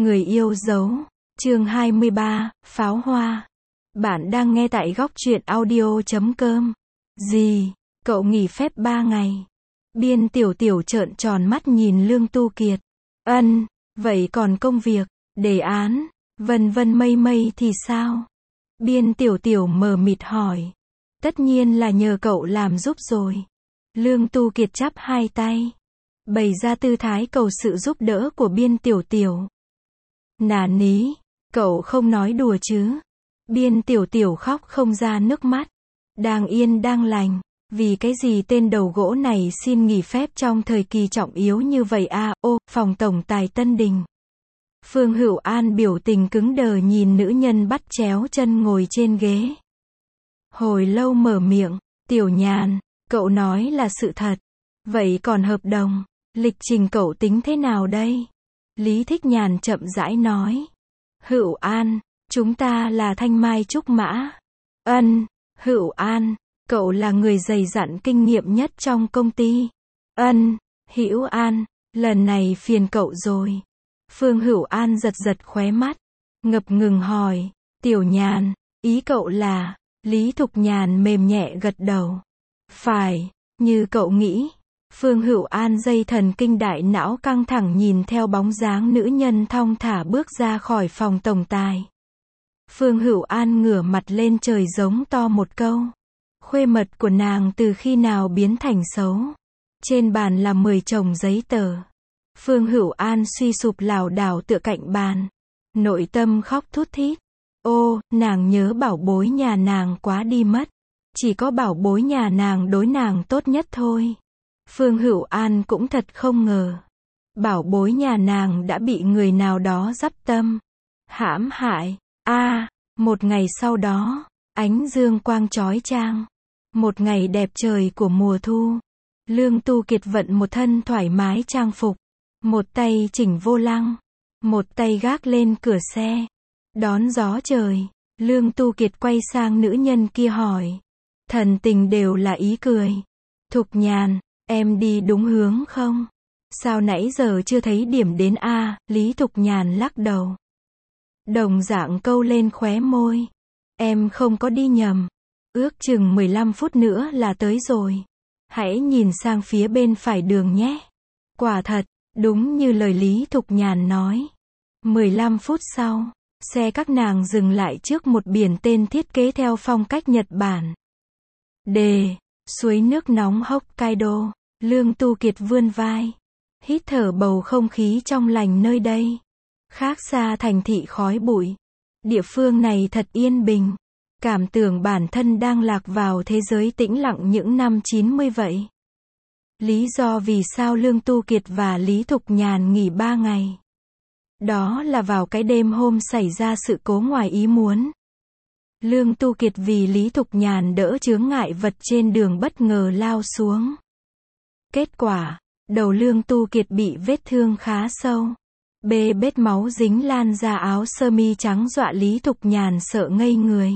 Người yêu dấu. Chương 23, Pháo hoa. Bạn đang nghe tại góc truyện audio.com. Gì? Cậu nghỉ phép 3 ngày. Biên Tiểu Tiểu trợn tròn mắt nhìn Lương Tu Kiệt. Ân, vậy còn công việc, đề án, vân vân mây mây thì sao? Biên Tiểu Tiểu mờ mịt hỏi. Tất nhiên là nhờ cậu làm giúp rồi. Lương Tu Kiệt chắp hai tay, bày ra tư thái cầu sự giúp đỡ của Biên Tiểu Tiểu. Nà ní, cậu không nói đùa chứ? Biên Tiểu Tiểu khóc không ra nước mắt. Đang yên đang lành, vì cái gì tên đầu gỗ này xin nghỉ phép trong thời kỳ trọng yếu như vậy à? Ô, phòng tổng tài Tân Đình. Phương Hữu An biểu tình cứng đờ nhìn nữ nhân bắt chéo chân ngồi trên ghế. Hồi lâu mở miệng, Tiểu Nhàn, cậu nói là sự thật. Vậy còn hợp đồng, lịch trình cậu tính thế nào đây? Lý Thích Nhàn chậm rãi nói. Hữu An, chúng ta là thanh mai trúc mã. Ân, Hữu An, cậu là người dày dặn kinh nghiệm nhất trong công ty. Ân, Hữu An, lần này phiền cậu rồi. Phương Hữu An giật giật khóe mắt, ngập ngừng hỏi, Tiểu Nhàn, ý cậu là? Lý Thục Nhàn mềm nhẹ gật đầu. Phải, như cậu nghĩ. Phương Hữu An dây thần kinh đại não căng thẳng nhìn theo bóng dáng nữ nhân thong thả bước ra khỏi phòng tổng tài. Phương Hữu An ngửa mặt lên trời giống to một câu. Khuê mật của nàng từ khi nào biến thành xấu? Trên bàn là 10 chồng giấy tờ. Phương Hữu An suy sụp lảo đảo tựa cạnh bàn, nội tâm khóc thút thít. Ô, nàng nhớ bảo bối nhà nàng quá đi mất. Chỉ có bảo bối nhà nàng đối nàng tốt nhất thôi. Phương Hữu An cũng thật không ngờ. Bảo bối nhà nàng đã bị người nào đó giáp tâm, hãm hại. Một ngày sau đó, ánh dương quang chói chang. Một ngày đẹp trời của mùa thu. Lương Tu Kiệt vận một thân thoải mái trang phục. Một tay chỉnh vô lăng, một tay gác lên cửa xe. Đón gió trời, Lương Tu Kiệt quay sang nữ nhân kia hỏi. Thần tình đều là ý cười. Thục Nhàn, em đi đúng hướng không? Sao nãy giờ chưa thấy điểm đến a? Lý Thục Nhàn lắc đầu. Đồng dạng câu lên khóe môi. Em không có đi nhầm. Ước chừng 15 phút nữa là tới rồi. Hãy nhìn sang phía bên phải đường nhé. Quả thật, đúng như lời Lý Thục Nhàn nói. 15 phút sau, xe các nàng dừng lại trước một biển tên thiết kế theo phong cách Nhật Bản. Đề, suối nước nóng Hokkaido. Lương Tu Kiệt vươn vai, hít thở bầu không khí trong lành nơi đây. Khác xa thành thị khói bụi. Địa phương này thật yên bình. Cảm tưởng bản thân đang lạc vào thế giới tĩnh lặng những năm 90 vậy. Lý do vì sao Lương Tu Kiệt và Lý Thục Nhàn nghỉ 3 ngày. Đó là vào cái đêm hôm xảy ra sự cố ngoài ý muốn. Lương Tu Kiệt vì Lý Thục Nhàn đỡ chướng ngại vật trên đường bất ngờ lao xuống. Kết quả, đầu Lương Tu Kiệt bị vết thương khá sâu. Bê bết máu dính lan ra áo sơ mi trắng dọa Lý Thục Nhàn sợ ngây người.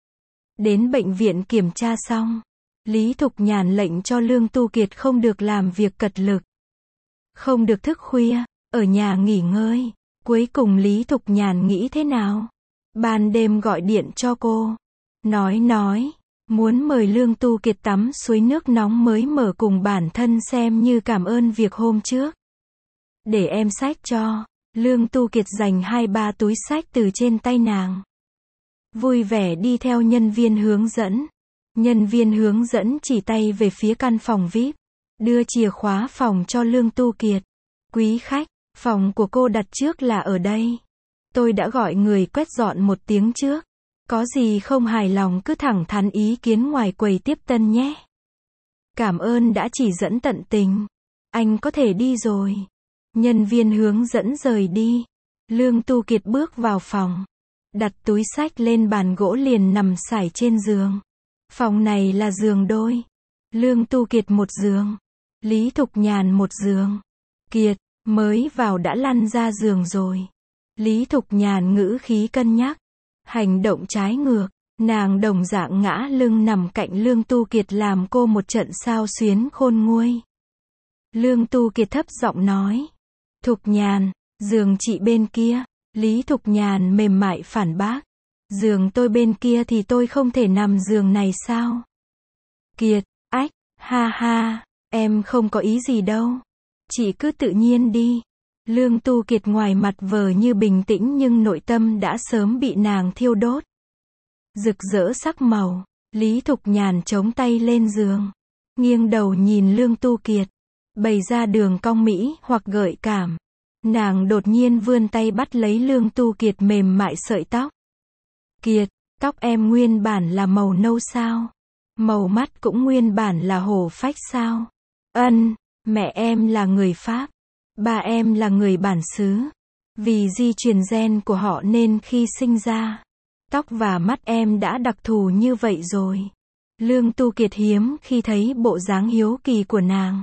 Đến bệnh viện kiểm tra xong, Lý Thục Nhàn lệnh cho Lương Tu Kiệt không được làm việc cật lực, không được thức khuya, ở nhà nghỉ ngơi. Cuối cùng Lý Thục Nhàn nghĩ thế nào? Ban đêm gọi điện cho cô. Nói, muốn mời Lương Tu Kiệt tắm suối nước nóng mới mở cùng bản thân xem như cảm ơn việc hôm trước. Để em xách cho. Lương Tu Kiệt giành 2-3 túi xách từ trên tay nàng. Vui vẻ đi theo nhân viên hướng dẫn. Nhân viên hướng dẫn chỉ tay về phía căn phòng VIP. Đưa chìa khóa phòng cho Lương Tu Kiệt. Quý khách, phòng của cô đặt trước là ở đây. Tôi đã gọi người quét dọn 1 tiếng trước. Có gì không hài lòng cứ thẳng thắn ý kiến ngoài quầy tiếp tân nhé. Cảm ơn đã chỉ dẫn tận tình. Anh có thể đi rồi. Nhân viên hướng dẫn rời đi. Lương Tu Kiệt bước vào phòng. Đặt túi xách lên bàn gỗ liền nằm sải trên giường. Phòng này là giường đôi. Lương Tu Kiệt một giường. Lý Thục Nhàn một giường. Kiệt, mới vào đã lăn ra giường rồi. Lý Thục Nhàn ngữ khí cân nhắc. Hành động trái ngược. Nàng đồng dạng ngã lưng nằm cạnh Lương Tu Kiệt làm cô một trận xao xuyến khôn nguôi. Lương Tu Kiệt thấp giọng nói. Thục Nhàn, giường chị bên kia. Lý Thục Nhàn mềm mại phản bác. Giường tôi bên kia thì tôi không thể nằm giường này sao? Kiệt, ách, ha ha, em không có ý gì đâu. Chị cứ tự nhiên đi. Lương Tu Kiệt ngoài mặt vờ như bình tĩnh nhưng nội tâm đã sớm bị nàng thiêu đốt. Rực rỡ sắc màu, Lý Thục Nhàn chống tay lên giường, nghiêng đầu nhìn Lương Tu Kiệt, bày ra đường cong mỹ hoặc gợi cảm. Nàng đột nhiên vươn tay bắt lấy Lương Tu Kiệt mềm mại sợi tóc. Kiệt, tóc em nguyên bản là màu nâu sao? Màu mắt cũng nguyên bản là hổ phách sao? Ân, mẹ em là người Pháp, ba em là người bản xứ. Vì di truyền gen của họ nên khi sinh ra, tóc và mắt em đã đặc thù như vậy rồi. Lương Tu Kiệt hiếm khi thấy bộ dáng hiếu kỳ của nàng.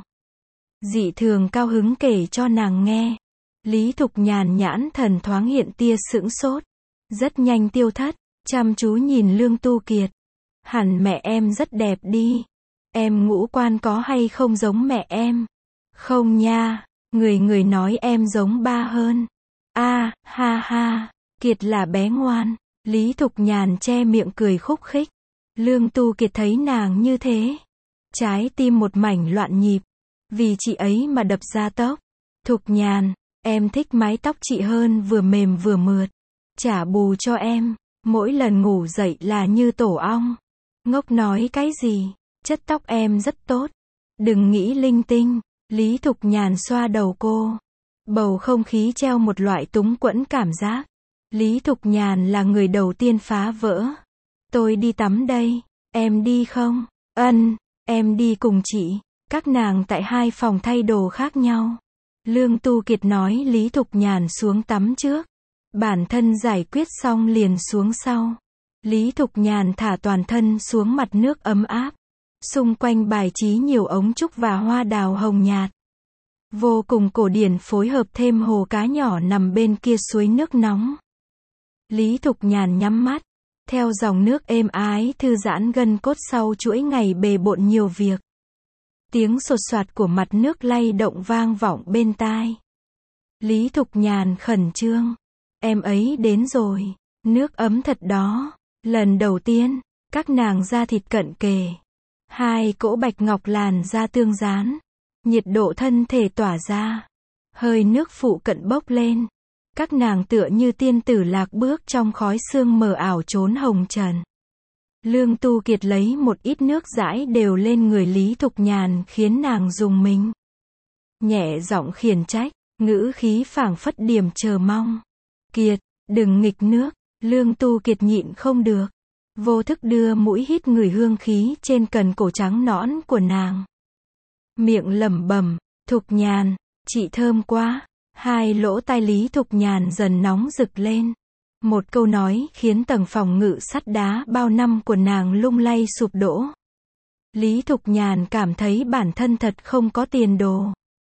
Dị thường cao hứng kể cho nàng nghe. Lý Thục Nhàn nhãn thần thoáng hiện tia sững sốt, rất nhanh tiêu thất, chăm chú nhìn Lương Tu Kiệt. Hẳn mẹ em rất đẹp đi. Em ngũ quan có hay không giống mẹ em? Không nha, người nói em giống ba hơn. A, ha ha, Kiệt là bé ngoan. Lý Thục Nhàn che miệng cười khúc khích. Lương Tu Kiệt thấy nàng như thế, trái tim một mảnh loạn nhịp. Vì chị ấy mà đập ra tóc. Thục Nhàn, em thích mái tóc chị hơn, vừa mềm vừa mượt. Trả bù cho em, mỗi lần ngủ dậy là như tổ ong. Ngốc nói cái gì, chất tóc em rất tốt. Đừng nghĩ linh tinh. Lý Thục Nhàn xoa đầu cô. Bầu không khí treo một loại túng quẫn cảm giác. Lý Thục Nhàn là người đầu tiên phá vỡ. Tôi đi tắm đây, em đi không? Ân, em đi cùng chị. Các nàng tại hai phòng thay đồ khác nhau. Lương Tu Kiệt nói Lý Thục Nhàn xuống tắm trước. Bản thân giải quyết xong liền xuống sau. Lý Thục Nhàn thả toàn thân xuống mặt nước ấm áp. Xung quanh bài trí nhiều ống trúc và hoa đào hồng nhạt. Vô cùng cổ điển, phối hợp thêm hồ cá nhỏ nằm bên kia suối nước nóng. Lý Thục Nhàn nhắm mắt, theo dòng nước êm ái thư giãn gân cốt sau chuỗi ngày bề bộn nhiều việc. Tiếng sột soạt của mặt nước lay động vang vọng bên tai. Lý Thục Nhàn khẩn trương. Em ấy đến rồi. Nước ấm thật đó. Lần đầu tiên, các nàng da thịt cận kề. Hai cỗ bạch ngọc làn da tương dán. Nhiệt độ thân thể tỏa ra. Hơi nước phụ cận bốc lên. Các nàng tựa như tiên tử lạc bước trong khói sương mờ ảo trốn hồng trần. Lương Tu Kiệt lấy một ít nước rãi đều lên người Lý Thục Nhàn khiến nàng rùng mình. Nhẹ giọng khiển trách, ngữ khí phảng phất điểm chờ mong. Kiệt, đừng nghịch nước. Lương Tu Kiệt nhịn không được. Vô thức đưa mũi hít ngửi hương khí trên cần cổ trắng nõn của nàng. Miệng lẩm bẩm, Thục Nhàn, chị thơm quá. Hai lỗ tai Lý Thục Nhàn dần nóng rực lên. Một câu nói khiến tầng phòng ngự sắt đá bao năm của nàng lung lay sụp đổ. Lý Thục Nhàn cảm thấy bản thân thật không có tiền đồ.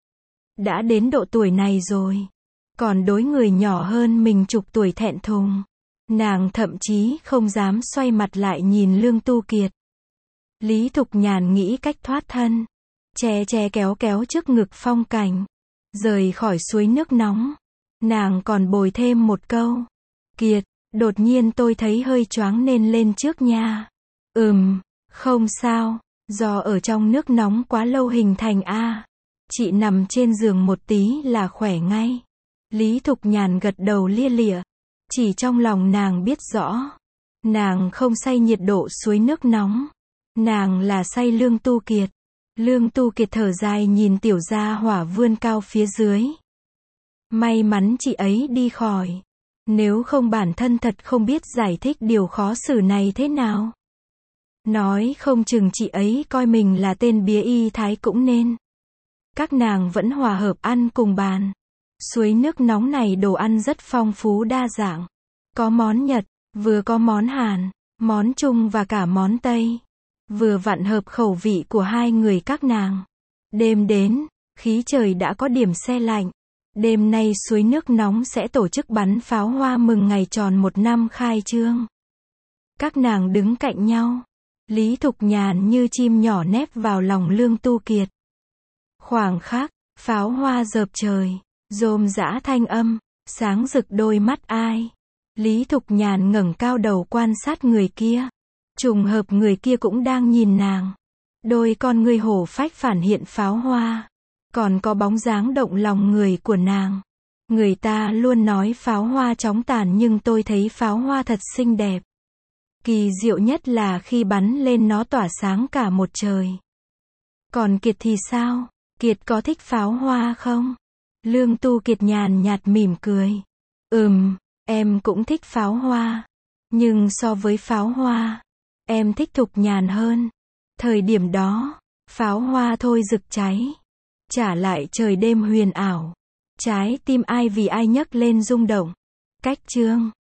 Đã đến độ tuổi này rồi, còn đối người nhỏ hơn mình chục tuổi thẹn thùng. Nàng thậm chí không dám xoay mặt lại nhìn Lương Tu Kiệt. Lý Thục Nhàn nghĩ cách thoát thân. Che kéo trước ngực phong cảnh. Rời khỏi suối nước nóng. Nàng còn bồi thêm một câu. Kiệt, đột nhiên tôi thấy hơi choáng nên lên trước nha. Không sao. Do ở trong nước nóng quá lâu hình thành a. Chị nằm trên giường một tí là khỏe ngay. Lý Thục Nhàn gật đầu lia lịa. Chỉ trong lòng nàng biết rõ. Nàng không say nhiệt độ suối nước nóng. Nàng là say Lương Tu Kiệt. Lương Tu Kiệt thở dài nhìn tiểu gia hỏa vươn cao phía dưới. May mắn chị ấy đi khỏi. Nếu không bản thân thật không biết giải thích điều khó xử này thế nào. Nói không chừng chị ấy coi mình là tên bía y thái cũng nên. Các nàng vẫn hòa hợp ăn cùng bàn. Suối nước nóng này đồ ăn rất phong phú đa dạng. Có món Nhật, vừa có món Hàn, món Trung và cả món Tây. Vừa vặn hợp khẩu vị của hai người các nàng. Đêm đến, khí trời đã có điểm se lạnh. Đêm nay suối nước nóng sẽ tổ chức bắn pháo hoa mừng ngày tròn 1 năm khai trương. Các nàng đứng cạnh nhau. Lý Thục Nhàn như chim nhỏ nép vào lòng Lương Tu Kiệt. Khoảng khắc, pháo hoa dợp trời, rôm rã thanh âm, Sáng rực đôi mắt ai? Lý Thục Nhàn ngẩng cao đầu quan sát người kia. Trùng hợp người kia cũng đang nhìn nàng. Đôi con ngươi hổ phách phản hiện pháo hoa. Còn có bóng dáng động lòng người của nàng. Người ta luôn nói pháo hoa chóng tàn nhưng tôi thấy pháo hoa thật xinh đẹp. Kỳ diệu nhất là khi bắn lên nó tỏa sáng cả một trời. Còn Kiệt thì sao? Kiệt có thích pháo hoa không? Lương Tu Kiệt nhàn nhạt mỉm cười. Em cũng thích pháo hoa. Nhưng so với pháo hoa, em thích Thục Nhàn hơn. Thời điểm đó, pháo hoa thôi rực cháy. Trả lại trời đêm huyền ảo. Trái tim ai vì ai nhấc lên rung động. Cách chương